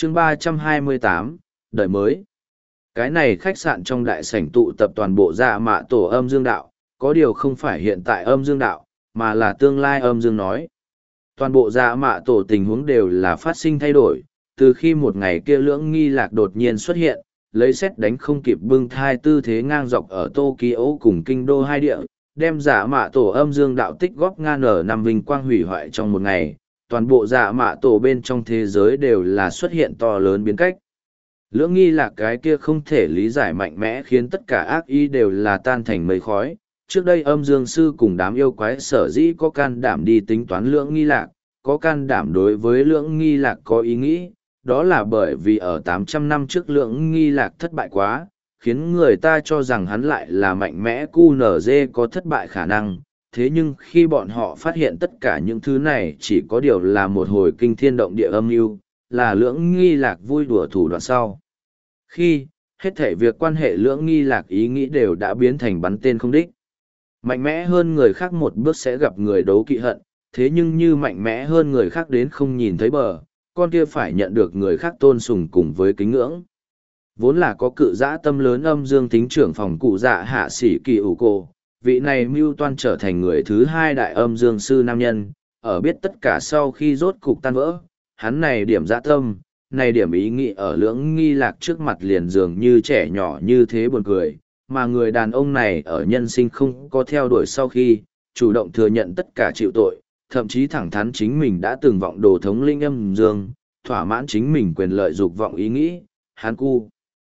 chương 328, đời mới. Cái này khách sạn trong đại sảnh tụ tập toàn bộ dạ mạ tổ âm dương đạo, có điều không phải hiện tại âm dương đạo, mà là tương lai âm dương nói. Toàn bộ dạ mạ tổ tình huống đều là phát sinh thay đổi, từ khi một ngày kia lưỡng nghi lạc đột nhiên xuất hiện, lấy xét đánh không kịp bưng thai tư thế ngang dọc ở Tokyo cùng kinh đô hai địa, đem dạ mạ tổ âm dương đạo tích góp ngang ở năm vinh quang hủy hoại trong một ngày, toàn bộ dạ mạ tổ bên trong thế giới đều là xuất hiện to lớn biến cách. Lưỡng nghi là cái kia không thể lý giải mạnh mẽ khiến tất cả ác ý đều là tan thành mây khói. Trước đây âm dương sư cùng đám yêu quái sở dĩ có can đảm đi tính toán lưỡng nghi lạc, có can đảm đối với lưỡng nghi lạc có ý nghĩ, đó là bởi vì ở 800 năm trước lưỡng nghi lạc thất bại quá, khiến người ta cho rằng hắn lại là mạnh mẽ QNZ có thất bại khả năng. Thế nhưng khi bọn họ phát hiện tất cả những thứ này chỉ có điều là một hồi kinh thiên động địa âm mưu, là lưỡng nghi lạc vui đùa thủ đoạn sau. Khi, hết thể việc quan hệ lưỡng nghi lạc ý nghĩ đều đã biến thành bắn tên không đích. Mạnh mẽ hơn người khác một bước sẽ gặp người đấu kỵ hận, thế nhưng như mạnh mẽ hơn người khác đến không nhìn thấy bờ, con kia phải nhận được người khác tôn sùng cùng với kính ngưỡng. Vốn là có cự dã tâm lớn âm dương tính trưởng phòng cụ dạ hạ sĩ kỳ ủ cô, vị này mưu toan trở thành người thứ hai đại âm dương sư nam nhân, ở biết tất cả sau khi rốt cục tan vỡ, hắn này điểm dã tâm, này điểm ý nghĩ ở lưỡng nghi lạc trước mặt liền dường như trẻ nhỏ như thế buồn cười, mà người đàn ông này ở nhân sinh không có theo đuổi sau khi, chủ động thừa nhận tất cả chịu tội, thậm chí thẳng thắn chính mình đã từng vọng đồ thống linh âm dương, thỏa mãn chính mình quyền lợi dục vọng ý nghĩ, hắn cu.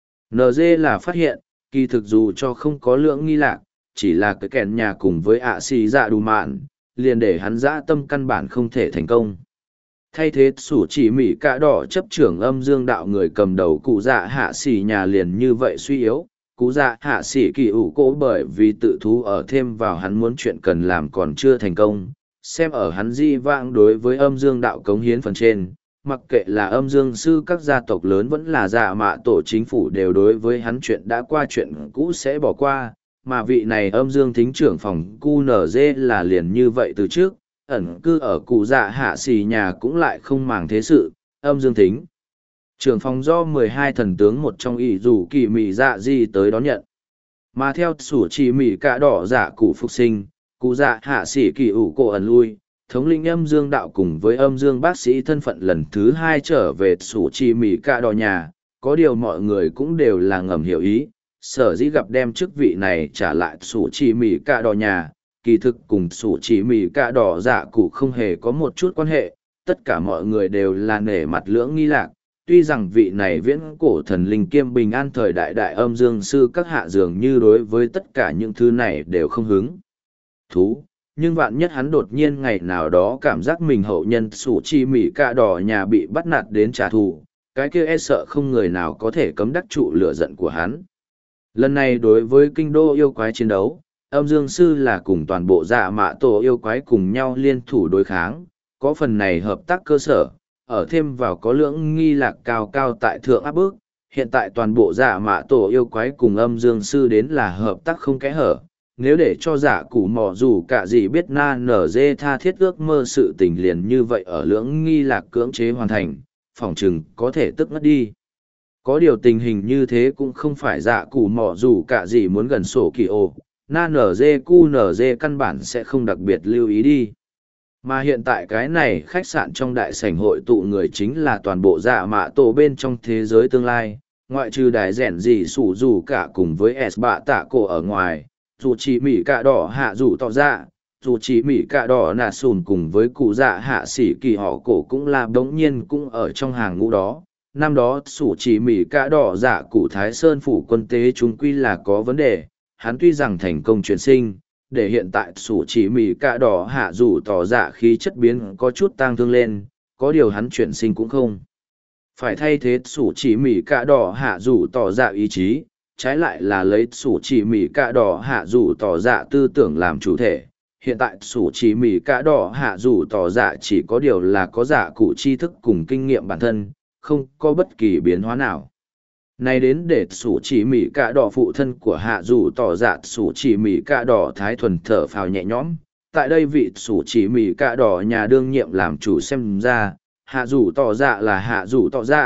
NG là phát hiện, kỳ thực dù cho không có lưỡng nghi lạc, chỉ là cái kèn nhà cùng với ạ xì dạ đủ mạn, liền để hắn dã tâm căn bản không thể thành công. Thay thế sủ chỉ mỉ cả đỏ chấp trưởng âm dương đạo người cầm đầu cụ dạ hạ xỉ nhà liền như vậy suy yếu, cụ dạ hạ xỉ kỳ ủ cố bởi vì tự thú ở thêm vào hắn muốn chuyện cần làm còn chưa thành công, xem ở hắn di vãng đối với âm dương đạo cống hiến phần trên, mặc kệ là âm dương sư các gia tộc lớn vẫn là dạ mạ tổ chính phủ đều đối với hắn chuyện đã qua chuyện cũ sẽ bỏ qua, mà vị này âm dương thính trưởng phòng QNZ là liền như vậy từ trước, ẩn cư ở cụ dạ hạ xì nhà cũng lại không màng thế sự, âm dương thính. Trưởng phòng do 12 thần tướng một trong ỷ rủ kỳ mị dạ di tới đón nhận. Mà theo sủ chỉ mị cả đỏ dạ cụ phục sinh, cụ dạ hạ xỉ kỳ ủ cổ ẩn lui, thống lĩnh âm dương đạo cùng với âm dương bác sĩ thân phận lần thứ hai trở về sủ chỉ mị cả đỏ nhà, có điều mọi người cũng đều là ngầm hiểu ý, sở dĩ gặp đem chức vị này trả lại sủ chỉ mị cả đỏ nhà, kỳ thực cùng sủ chỉ mị cả đỏ dạ cụ không hề có một chút quan hệ, tất cả mọi người đều là nể mặt lưỡng nghi lạc. Tuy rằng vị này viễn cổ thần linh kiêm bình an thời đại đại âm dương sư các hạ dường như đối với tất cả những thứ này đều không hứng thú, nhưng vạn nhất hắn đột nhiên ngày nào đó cảm giác mình hậu nhân sủ chi mỉ cạ đỏ nhà bị bắt nạt đến trả thù, cái kia e sợ không người nào có thể cấm đắc trụ lửa giận của hắn. Lần này đối với kinh đô yêu quái chiến đấu, âm dương sư là cùng toàn bộ dạ mạ tổ yêu quái cùng nhau liên thủ đối kháng, có phần này hợp tác cơ sở, ở thêm vào có lưỡng nghi lạc cao cao tại thượng áp bức, hiện tại toàn bộ dạ mạ tổ yêu quái cùng âm dương sư đến là hợp tác không kẽ hở. Nếu để cho giả củ mò dù cả gì biết na nở dê tha thiết ước mơ sự tình liền như vậy ở lưỡng nghi lạc cưỡng chế hoàn thành, phỏng chừng có thể tức ngất đi. Có điều tình hình như thế cũng không phải giả củ mò dù cả gì muốn gần sổ kỳ ô, na nở dê cu nở dê căn bản sẽ không đặc biệt lưu ý đi. Mà hiện tại cái này khách sạn trong đại sảnh hội tụ người chính là toàn bộ dạ mạ tổ bên trong thế giới tương lai, ngoại trừ đài rèn gì sủ dù cả cùng với S bạ tạ cổ ở ngoài, dù chỉ mỉ cạ đỏ hạ dù tỏ ra, dù chỉ mỉ cạ đỏ nà sùn cùng với cụ dạ hạ sĩ kỳ họ cổ cũng là đống nhiên cũng ở trong hàng ngũ đó. Năm đó sủ chỉ mỉ cạ đỏ dạ cụ Thái Sơn phủ quân tế chúng quy là có vấn đề, hắn tuy rằng thành công chuyển sinh, để hiện tại sủ chỉ mì cạ đỏ hạ dù tỏ dạ khí chất biến có chút tang thương lên, có điều hắn chuyển sinh cũng không phải thay thế sủ chỉ mì cạ đỏ hạ dù tỏ dạ ý chí, trái lại là lấy sủ chỉ mì cạ đỏ hạ dù tỏ dạ tư tưởng làm chủ thể. Hiện tại sủ chỉ mì cạ đỏ hạ dù tỏ dạ chỉ có điều là có dạ cụ tri thức cùng kinh nghiệm bản thân, không có bất kỳ biến hóa nào. Này đến để sủ chỉ mỉ cạ đỏ phụ thân của hạ dù tỏ dạ sủ chỉ mỉ cạ đỏ thái thuần thở phào nhẹ nhõm. Tại đây vị sủ chỉ mỉ cạ đỏ nhà đương nhiệm làm chủ xem ra, hạ dù tỏ dạ là hạ dù tỏ dạ,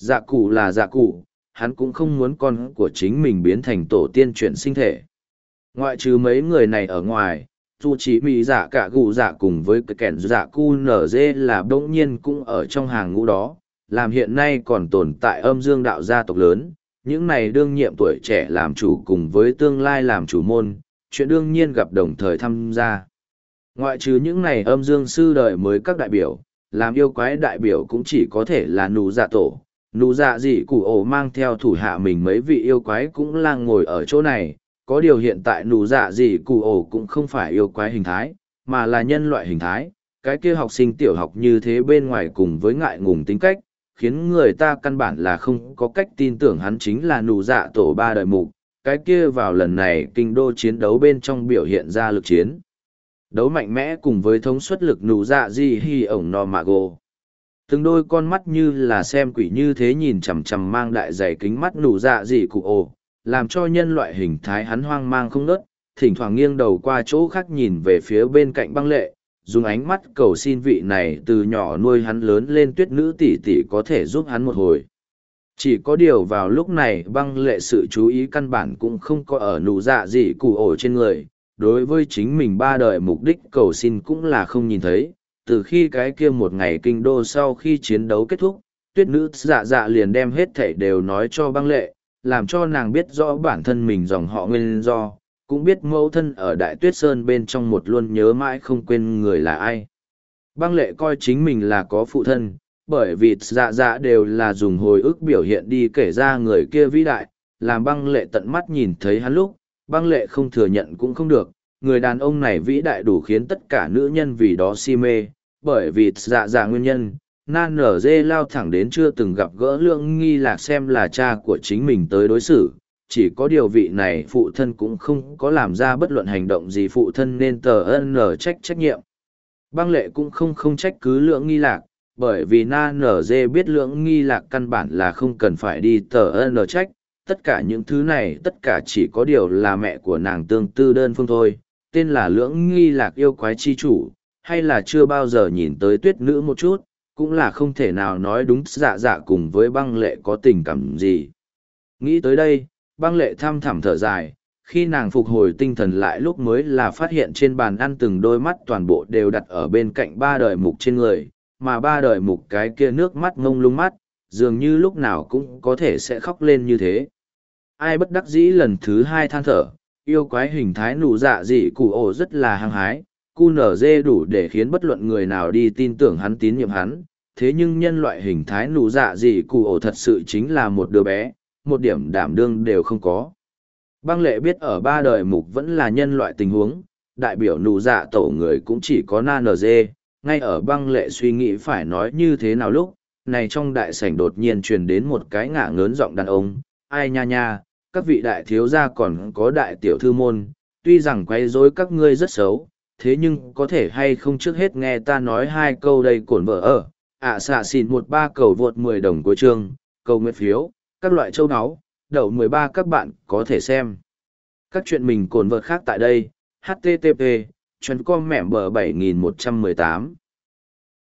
Dạ cụ là dạ cụ, hắn cũng không muốn con của chính mình biến thành tổ tiên chuyển sinh thể. Ngoại trừ mấy người này ở ngoài, dù chỉ mỹ dạ cả gù dạ cùng với cái kẻn dạ cu nở dê là bỗng nhiên cũng ở trong hàng ngũ đó, làm hiện nay còn tồn tại âm dương đạo gia tộc lớn, những này đương nhiệm tuổi trẻ làm chủ cùng với tương lai làm chủ môn, chuyện đương nhiên gặp đồng thời tham gia. Ngoại trừ những này âm dương sư đời mới các đại biểu, làm yêu quái đại biểu cũng chỉ có thể là nụ dạ tổ. Nụ dạ dị cụ ổ mang theo thủ hạ mình mấy vị yêu quái cũng lang ngồi ở chỗ này, có điều hiện tại nụ dạ dị cụ ổ cũng không phải yêu quái hình thái, mà là nhân loại hình thái. Cái kia học sinh tiểu học như thế bên ngoài cùng với ngại ngùng tính cách, khiến người ta căn bản là không có cách tin tưởng hắn chính là nụ dạ tổ ba đời mục. Cái kia vào lần này kinh đô chiến đấu bên trong biểu hiện ra lực chiến đấu mạnh mẽ cùng với thống suất lực nụ dạ di hi ổng no mạ gồ. Từng đôi con mắt như là xem quỷ như thế nhìn chằm chằm mang đại dày kính mắt nụ dạ dị cụ ồ, làm cho nhân loại hình thái hắn hoang mang không ngớt, thỉnh thoảng nghiêng đầu qua chỗ khác nhìn về phía bên cạnh băng lệ, dùng ánh mắt cầu xin vị này từ nhỏ nuôi hắn lớn lên tuyết nữ tỷ tỷ có thể giúp hắn một hồi. Chỉ có điều vào lúc này băng lệ sự chú ý căn bản cũng không có ở nụ dạ dị cụ ổ trên người, đối với chính mình ba đời mục đích cầu xin cũng là không nhìn thấy. Từ khi cái kia một ngày kinh đô sau khi chiến đấu kết thúc, tuyết nữ dạ dạ liền đem hết thảy đều nói cho băng lệ, làm cho nàng biết rõ bản thân mình dòng họ nguyên do, cũng biết mẫu thân ở Đại Tuyết Sơn bên trong một luôn nhớ mãi không quên người là ai. Băng lệ coi chính mình là có phụ thân, bởi vì dạ dạ đều là dùng hồi ức biểu hiện đi kể ra người kia vĩ đại, làm băng lệ tận mắt nhìn thấy hắn lúc, băng lệ không thừa nhận cũng không được, người đàn ông này vĩ đại đủ khiến tất cả nữ nhân vì đó si mê, bởi vì dạ dạ nguyên nhân, nan nở dê lao thẳng đến chưa từng gặp gỡ Lượng Nghi Lạc xem là cha của chính mình tới đối xử, chỉ có điều vị này phụ thân cũng không có làm ra bất luận hành động gì phụ thân nên tờ ân nở trách nhiệm. Băng lệ cũng không trách cứ Lượng Nghi Lạc, bởi vì nan nở dê biết Lượng Nghi Lạc căn bản là không cần phải đi tờ ân nở trách, tất cả những thứ này tất cả chỉ có điều là mẹ của nàng tương tư đơn phương thôi, tên là Lưỡng Nghi Lạc yêu quái chi chủ, hay là chưa bao giờ nhìn tới tuyết nữ một chút, cũng là không thể nào nói đúng dạ dạ cùng với băng lệ có tình cảm gì. Nghĩ tới đây, băng lệ thăm thẳm thở dài, khi nàng phục hồi tinh thần lại lúc mới là phát hiện trên bàn ăn từng đôi mắt toàn bộ đều đặt ở bên cạnh ba đời mục trên người, mà ba đời mục cái kia nước mắt ngông lung mắt, dường như lúc nào cũng có thể sẽ khóc lên như thế. Ai bất đắc dĩ lần thứ hai than thở, yêu quái hình thái nụ dạ dị cụ ổ rất là hăng hái, cu nở dê đủ để khiến bất luận người nào đi tin tưởng hắn tín nhiệm hắn, thế nhưng nhân loại hình thái nụ dạ dị cụ ổ thật sự chính là một đứa bé, một điểm đảm đương đều không có. Băng lệ biết ở ba đời mục vẫn là nhân loại tình huống, đại biểu nụ dạ tổ người cũng chỉ có na nở dê, ngay ở băng lệ suy nghĩ phải nói như thế nào lúc, này trong đại sảnh đột nhiên truyền đến một cái ngả ngớn giọng đàn ông, ai nha nha, các vị đại thiếu gia còn có đại tiểu thư môn, tuy rằng quấy rối các ngươi rất xấu, thế nhưng có thể hay không trước hết nghe ta nói hai câu đây cổn vợ ở, xạ xịn 13 cầu vượt 10 đồng của chương, cầu nguyện phiếu, các loại châu áo, đậu 13 các bạn có thể xem. Các chuyện mình cổn vợ khác tại đây, http, chuyên com mẻm bờ 7118.